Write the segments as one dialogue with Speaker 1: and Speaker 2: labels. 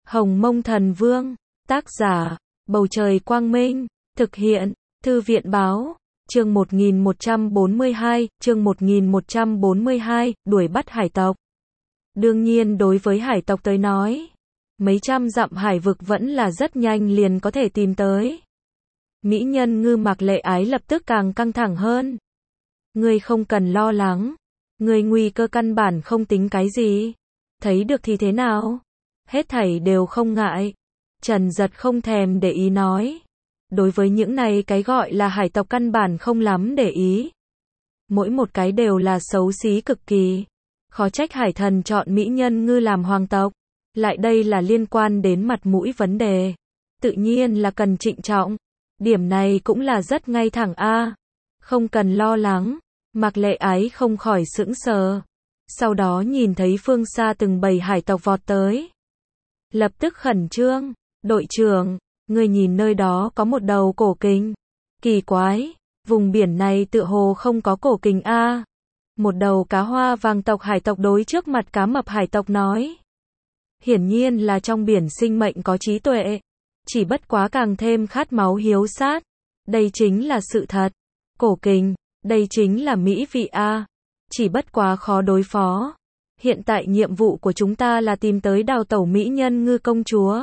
Speaker 1: Hồng Mông Thần Vương, tác giả, Bầu Trời Quang Minh, thực hiện, Thư viện Báo, chương 1142, đuổi bắt hải tộc. Đương nhiên đối với hải tộc tới nói, mấy trăm dặm hải vực vẫn là rất nhanh liền có thể tìm tới. Mỹ nhân Ngư Mạc Lệ Ái lập tức càng căng thẳng hơn. Ngươi không cần lo lắng, ngươi nguy cơ căn bản không tính cái gì. Thấy được thì thế nào? Hết thảy đều không ngại. Trần Giật không thèm để ý nói. Đối với những này cái gọi là hải tộc căn bản không lắm để ý. Mỗi một cái đều là xấu xí cực kỳ. Khó trách hải thần chọn Mỹ nhân Ngư làm hoàng tộc. Lại đây là liên quan đến mặt mũi vấn đề. Tự nhiên là cần trịnh trọng. Điểm này cũng là rất ngay thẳng a. Không cần lo lắng. Mạc Lệ Ái không khỏi sững sờ. Sau đó nhìn thấy phương xa từng bầy hải tộc vọt tới. Lập tức khẩn trương. Đội trưởng, người nhìn nơi đó có một đầu cổ kình. Kỳ quái, vùng biển này tựa hồ không có cổ kình a. Một đầu cá hoa vàng tộc hải tộc đối trước mặt cá mập hải tộc nói. Hiển nhiên là trong biển sinh mệnh có trí tuệ. Chỉ bất quá càng thêm khát máu hiếu sát. Đây chính là sự thật. Cổ kình, đây chính là mỹ vị a. Chỉ bất quá khó đối phó. Hiện tại nhiệm vụ của chúng ta là tìm tới đào tẩu Mỹ nhân Ngư công chúa.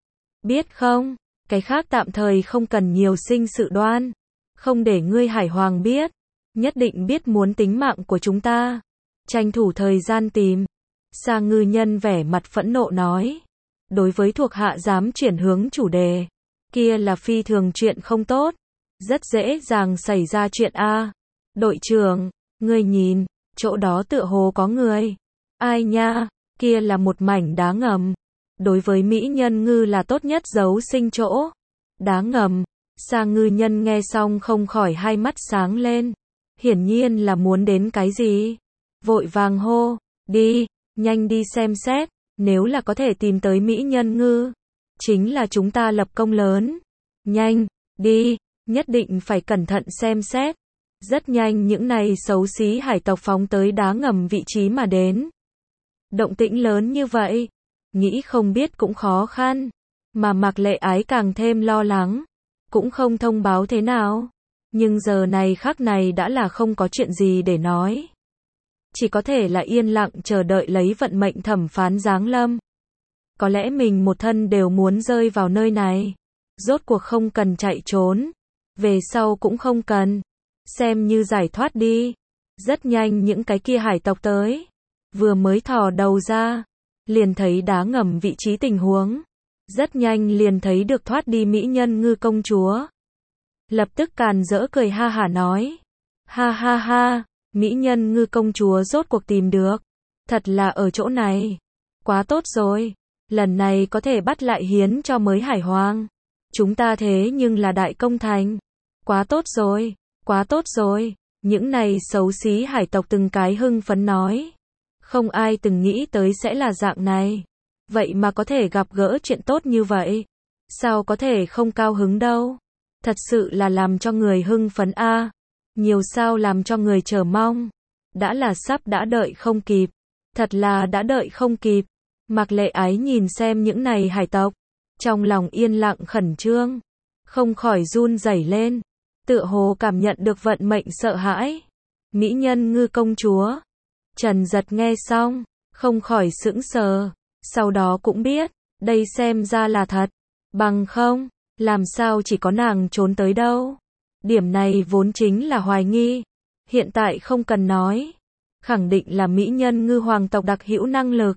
Speaker 1: Biết không, cái khác tạm thời không cần nhiều sinh sự đoan. Không để ngươi hải hoàng biết. Nhất định biết muốn tính mạng của chúng ta. Tranh thủ thời gian tìm. Sa Ngư Nhân vẻ mặt phẫn nộ nói. Đối với thuộc hạ dám chuyển hướng chủ đề. Kia là phi thường chuyện không tốt. Rất dễ dàng xảy ra chuyện a. Đội trưởng, ngươi nhìn, chỗ đó tựa hồ có người. Ai nha, kia là một mảnh đá ngầm. Đối với Mỹ nhân Ngư là tốt nhất giấu sinh chỗ. Đá ngầm. Sa Ngư Nhân nghe xong không khỏi hai mắt sáng lên. Hiển nhiên là muốn đến cái gì. Vội vàng hô, đi, nhanh đi xem xét. Nếu là có thể tìm tới Mỹ nhân Ngư, chính là chúng ta lập công lớn. Nhanh, đi, nhất định phải cẩn thận xem xét. Rất nhanh những này xấu xí hải tộc phóng tới đá ngầm vị trí mà đến. Động tĩnh lớn như vậy, nghĩ không biết cũng khó khăn. Mà Mạc Lệ Ái càng thêm lo lắng. Cũng không thông báo thế nào. Nhưng giờ này khắc này đã là không có chuyện gì để nói. Chỉ có thể là yên lặng chờ đợi lấy vận mệnh thẩm phán giáng lâm. Có lẽ mình một thân đều muốn rơi vào nơi này. Rốt cuộc không cần chạy trốn. Về sau cũng không cần. Xem như giải thoát đi. Rất nhanh những cái kia hải tộc tới. Vừa mới thò đầu ra. Liền thấy đá ngầm vị trí tình huống. Rất nhanh liền thấy được thoát đi Mỹ nhân Ngư công chúa. Lập tức càn rỡ cười ha hả nói. Ha ha ha, Mỹ nhân Ngư công chúa rốt cuộc tìm được. Thật là ở chỗ này. Quá tốt rồi. Lần này có thể bắt lại hiến cho mới hải hoàng. Chúng ta thế nhưng là đại công thành. Quá tốt rồi, quá tốt rồi. Những này xấu xí hải tộc từng cái hưng phấn nói. Không ai từng nghĩ tới sẽ là dạng này. Vậy mà có thể gặp gỡ chuyện tốt như vậy. Sao có thể không cao hứng đâu. Thật sự là làm cho người hưng phấn a. Nhiều sao làm cho người chờ mong. Đã là sắp đã đợi không kịp. Thật là đã đợi không kịp. Mạc Lệ Ái nhìn xem những này hải tộc. Trong lòng yên lặng khẩn trương. Không khỏi run rẩy lên. Tựa hồ cảm nhận được vận mệnh sợ hãi. Mỹ nhân Ngư công chúa. Trần Giật nghe xong. Không khỏi sững sờ. Sau đó cũng biết. Đây xem ra là thật. Bằng không. Làm sao chỉ có nàng trốn tới đâu. Điểm này vốn chính là hoài nghi. Hiện tại không cần nói. Khẳng định là Mỹ nhân Ngư hoàng tộc đặc hữu năng lực.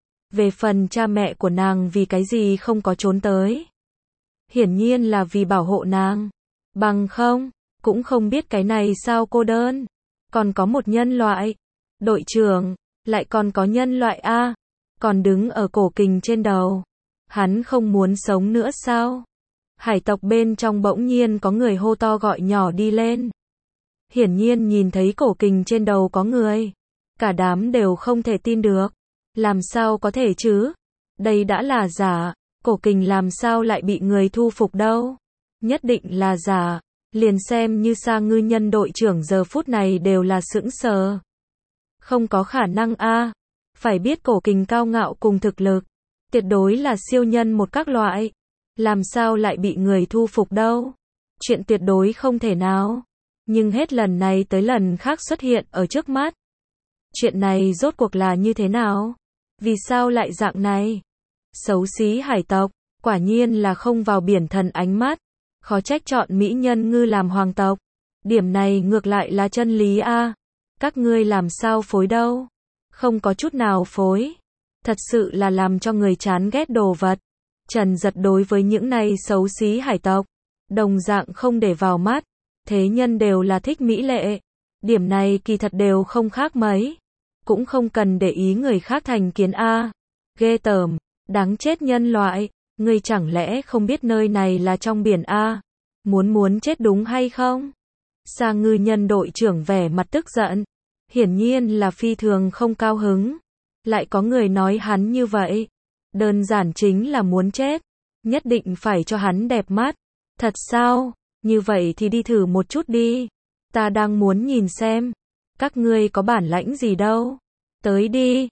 Speaker 1: Về phần cha mẹ của nàng vì cái gì không có trốn tới. Hiển nhiên là vì bảo hộ nàng. Bằng không, cũng không biết cái này sao cô đơn. Còn có một nhân loại. Đội trưởng, lại còn có nhân loại a. Còn đứng ở cổ kình trên đầu. Hắn không muốn sống nữa sao? Hải tộc bên trong bỗng nhiên có người hô to gọi nhỏ đi lên. Hiển nhiên nhìn thấy cổ kình trên đầu có người. Cả đám đều không thể tin được. Làm sao có thể chứ? Đây đã là giả. Cổ kình làm sao lại bị người thu phục đâu? Nhất định là giả. Liền xem như Sa Ngư Nhân đội trưởng giờ phút này đều là sững sờ. Không có khả năng a. Phải biết cổ kình cao ngạo cùng thực lực. Tuyệt đối là siêu nhân một các loại. Làm sao lại bị người thu phục đâu? Chuyện tuyệt đối không thể nào. Nhưng hết lần này tới lần khác xuất hiện ở trước mắt. Chuyện này rốt cuộc là như thế nào? Vì sao lại dạng này? Xấu xí hải tộc, quả nhiên là không vào biển thần ánh mắt. Khó trách chọn mỹ nhân ngư làm hoàng tộc. Điểm này ngược lại là chân lý a. Các ngươi làm sao phối đâu? Không có chút nào phối. Thật sự là làm cho người chán ghét đồ vật. Trần Giật đối với những này xấu xí hải tộc, đồng dạng không để vào mắt. Thế nhân đều là thích mỹ lệ. Điểm này kỳ thật đều không khác mấy. Cũng không cần để ý người khác thành kiến a. Ghê tởm, đáng chết nhân loại. Ngươi chẳng lẽ không biết nơi này là trong biển a? Muốn chết đúng hay không? Sa Ngư Nhân đội trưởng vẻ mặt tức giận. Hiển nhiên là phi thường không cao hứng. Lại có người nói hắn như vậy. Đơn giản chính là muốn chết. Nhất định phải cho hắn đẹp mắt. Thật sao? Như vậy thì đi thử một chút đi. Ta đang muốn nhìn xem. Các ngươi có bản lãnh gì đâu. Tới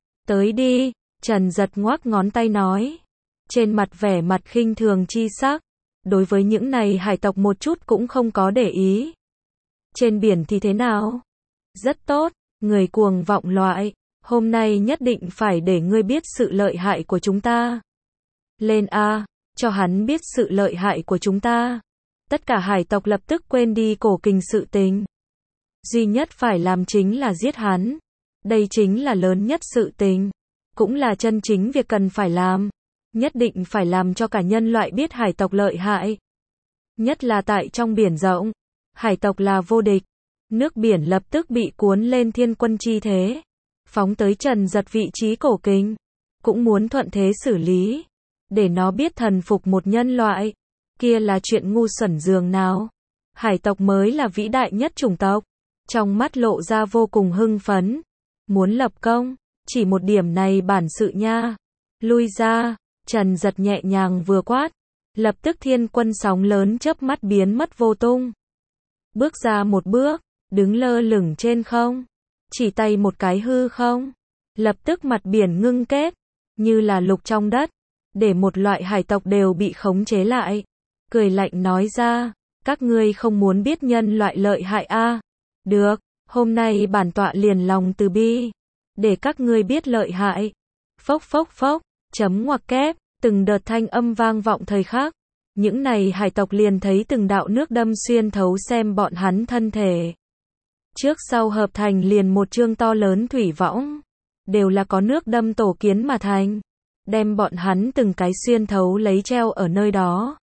Speaker 1: đi. Trần Giật ngoác ngón tay nói. Trên mặt vẻ mặt khinh thường chi sắc. Đối với những này hải tộc một chút cũng không có để ý. Trên biển thì thế nào? Rất tốt, người cuồng vọng loại. Hôm nay nhất định phải để ngươi biết sự lợi hại của chúng ta. Lên a, cho hắn biết sự lợi hại của chúng ta. Tất cả hải tộc lập tức quên đi cổ kình sự tình. Duy nhất phải làm chính là giết hắn. Đây chính là lớn nhất sự tình. Cũng là chân chính việc cần phải làm. Nhất định phải làm cho cả nhân loại biết hải tộc lợi hại. Nhất là tại trong biển rộng. Hải tộc là vô địch. Nước biển lập tức bị cuốn lên thiên quân chi thế. Phóng tới Trần Giật vị trí cổ kình. Cũng muốn thuận thế xử lý. Để nó biết thần phục một nhân loại. Kia là chuyện ngu xuẩn dường nào. Hải tộc mới là vĩ đại nhất chủng tộc. Trong mắt lộ ra vô cùng hưng phấn. Muốn lập công. Chỉ một điểm này bản sự nha. Lui ra. Trần Giật nhẹ nhàng vừa quát. Lập tức thiên quân sóng lớn chớp mắt biến mất vô tung. Bước ra một bước. Đứng lơ lửng trên không. Chỉ tay một cái hư không. Lập tức mặt biển ngưng kết. Như là lục trong đất. Để một loại hải tộc đều bị khống chế lại. Cười lạnh nói ra. Các ngươi không muốn biết nhân loại lợi hại a? Được, hôm nay bản tọa liền lòng từ bi. Để các ngươi biết lợi hại. Phốc phốc phốc. Chấm ngoặc kép. Từng đợt thanh âm vang vọng thời khắc. Những này hải tộc liền thấy từng đạo nước đâm xuyên thấu xem bọn hắn thân thể. Trước sau hợp thành liền một chương to lớn thủy võng. Đều là có nước đâm tổ kiến mà thành. Đem bọn hắn từng cái xuyên thấu lấy treo ở nơi đó.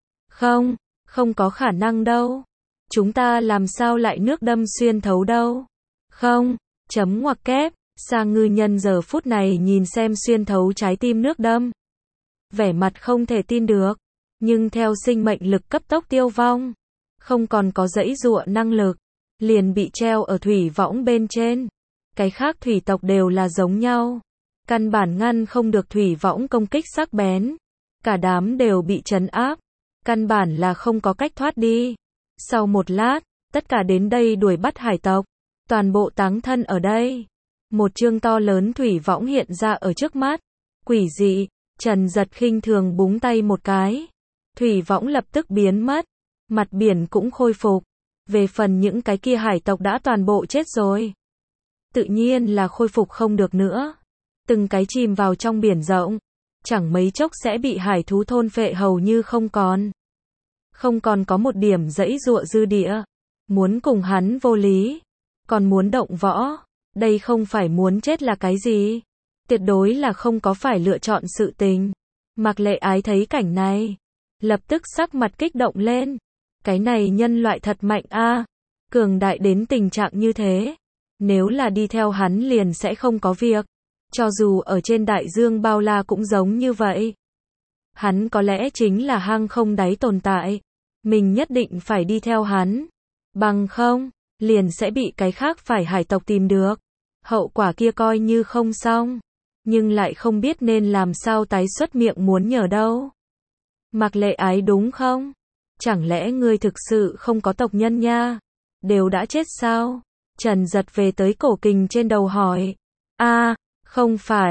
Speaker 1: Không có khả năng đâu. Chúng ta làm sao lại nước đâm xuyên thấu đâu. Không, chấm ngoặc kép. Sa Ngư Nhân giờ phút này nhìn xem xuyên thấu trái tim nước đâm. Vẻ mặt không thể tin được. Nhưng theo sinh mệnh lực cấp tốc tiêu vong. Không còn có dãy dụa năng lực. Liền bị treo ở thủy võng bên trên. Cái khác thủy tộc đều là giống nhau. Căn bản ngăn không được thủy võng công kích sắc bén. Cả đám đều bị trấn áp. Căn bản là không có cách thoát đi. Sau một lát, tất cả đến đây đuổi bắt hải tộc. Toàn bộ táng thân ở đây. Một chương to lớn thủy võng hiện ra ở trước mắt. Quỷ dị, Trần Giật khinh thường búng tay một cái. Thủy võng lập tức biến mất. Mặt biển cũng khôi phục. Về phần những cái kia hải tộc đã toàn bộ chết rồi. Tự nhiên là khôi phục không được nữa. Từng cái chìm vào trong biển rộng. Chẳng mấy chốc sẽ bị hải thú thôn phệ hầu như không còn. Không còn có một điểm dãy dụa dư địa. Muốn cùng hắn vô lý. Còn muốn động võ. Đây không phải muốn chết là cái gì. Tuyệt đối là không có phải lựa chọn sự tình. Mạc Lệ Ái thấy cảnh này. Lập tức sắc mặt kích động lên. Cái này nhân loại thật mạnh a, cường đại đến tình trạng như thế. Nếu là đi theo hắn liền sẽ không có việc. Cho dù ở trên đại dương bao la cũng giống như vậy. Hắn có lẽ chính là hang không đáy tồn tại. Mình nhất định phải đi theo hắn. Bằng không, liền sẽ bị cái khác phải hải tộc tìm được. Hậu quả kia coi như không xong. Nhưng lại không biết nên làm sao tái xuất miệng muốn nhờ đâu. Mạc Lệ Ái đúng không? Chẳng lẽ ngươi thực sự không có tộc nhân nha? Đều đã chết sao? Trần Giật về tới cổ kình trên đầu hỏi. Không phải.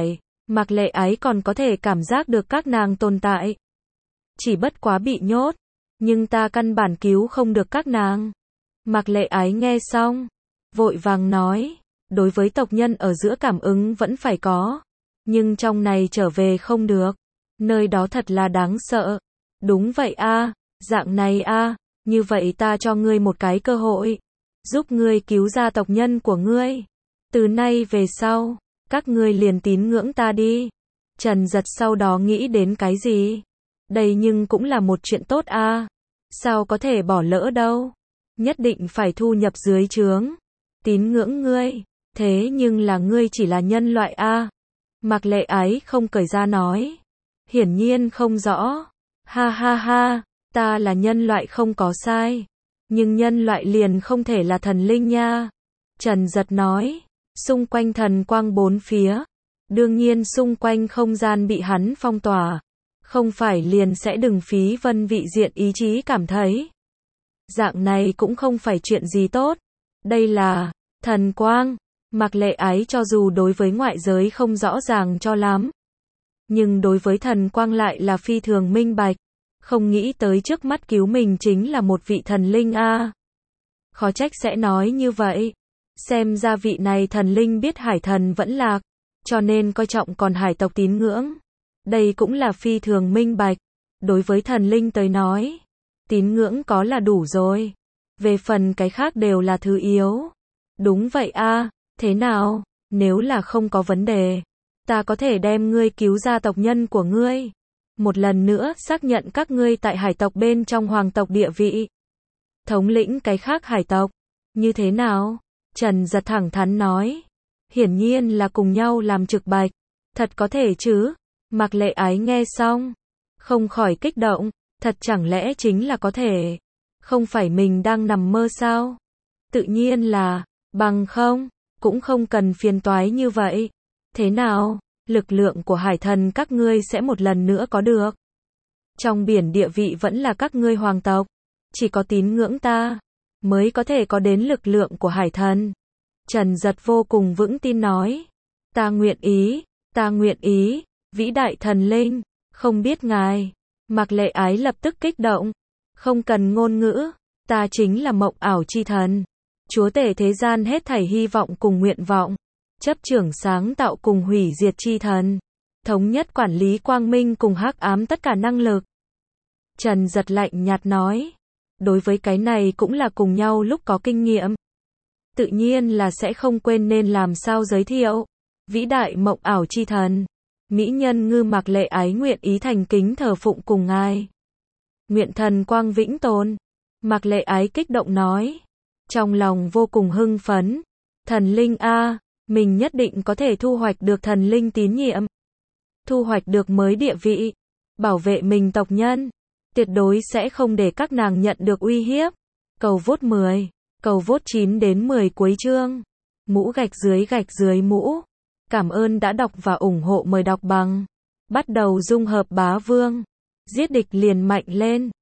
Speaker 1: Mạc Lệ Ái còn có thể cảm giác được các nàng tồn tại. Chỉ bất quá bị nhốt, nhưng ta căn bản cứu không được các nàng. Mạc Lệ Ái nghe xong, vội vàng nói, đối với tộc nhân ở giữa cảm ứng vẫn phải có, nhưng trong này trở về không được. Nơi đó thật là đáng sợ. Đúng vậy a, dạng này a, như vậy ta cho ngươi một cái cơ hội, giúp ngươi cứu ra tộc nhân của ngươi. Từ nay về sau, các ngươi liền tín ngưỡng ta đi. Trần Giật sau đó nghĩ đến cái gì? Đây nhưng cũng là một chuyện tốt a. Sao có thể bỏ lỡ đâu? Nhất định phải thu nhập dưới trướng. Tín ngưỡng ngươi. Thế nhưng là ngươi chỉ là nhân loại a. Mạc Lệ Ái không cởi ra nói. Hiển nhiên không rõ. Ha ha ha, ta là nhân loại không có sai. Nhưng nhân loại liền không thể là thần linh nha. Trần Giật nói. Xung quanh thần quang bốn phía. Đương nhiên xung quanh không gian bị hắn phong tỏa. Không phải liền sẽ đừng phí vân vị diện ý chí cảm thấy. Dạng này cũng không phải chuyện gì tốt. Đây là thần quang. Mạc Lệ Ái cho dù đối với ngoại giới không rõ ràng cho lắm, nhưng đối với thần quang lại là phi thường minh bạch. Không nghĩ tới trước mắt cứu mình chính là một vị thần linh a. Khó trách sẽ nói như vậy. Xem ra vị này thần linh biết hải thần vẫn lạc, cho nên coi trọng còn hải tộc tín ngưỡng. Đây cũng là phi thường minh bạch. Đối với thần linh tới nói, tín ngưỡng có là đủ rồi. Về phần cái khác đều là thứ yếu. Đúng vậy a, thế nào, nếu là không có vấn đề, ta có thể đem ngươi cứu ra tộc nhân của ngươi. Một lần nữa xác nhận các ngươi tại hải tộc bên trong hoàng tộc địa vị. Thống lĩnh cái khác hải tộc. Như thế nào? Trần Giật thẳng thắn nói. Hiển nhiên là cùng nhau làm trực bạch. Thật có thể chứ? Mạc Lệ Ái nghe xong, không khỏi kích động. Thật chẳng lẽ chính là có thể? Không phải mình đang nằm mơ sao? Tự nhiên là, bằng không, cũng không cần phiền toái như vậy. Thế nào? Lực lượng của hải thần các ngươi sẽ một lần nữa có được. Trong biển địa vị vẫn là các ngươi hoàng tộc. Chỉ có tín ngưỡng ta mới có thể có đến lực lượng của hải thần. Trần Giật vô cùng vững tin nói. Ta nguyện ý, vĩ đại thần linh, không biết ngài. Mạc Lệ Ái lập tức kích động. Không cần ngôn ngữ, ta chính là mộng ảo chi thần. Chúa tể thế gian hết thảy hy vọng cùng nguyện vọng. Chấp trưởng sáng tạo cùng hủy diệt chi thần. Thống nhất quản lý quang minh cùng hắc ám tất cả năng lực. Trần Giật lạnh nhạt nói. Đối với cái này cũng là cùng nhau lúc có kinh nghiệm. Tự nhiên là sẽ không quên nên làm sao giới thiệu. Vĩ đại mộng ảo chi thần. Mỹ nhân ngư Mạc Lệ Ái nguyện ý thành kính thờ phụng cùng ngài. Nguyện thần quang vĩnh tồn. Mạc Lệ Ái kích động nói. Trong lòng vô cùng hưng phấn. Thần linh a, mình nhất định có thể thu hoạch được thần linh tín nhiệm. Thu hoạch được mới địa vị. Bảo vệ mình tộc nhân. Tuyệt đối sẽ không để các nàng nhận được uy hiếp. Cầu vote 10. Cầu vote 9 đến 10 cuối chương. Mũ gạch dưới mũ. Cảm ơn đã đọc và ủng hộ, mời đọc bằng. Bắt đầu dung hợp bá vương. Giết địch liền mạnh lên.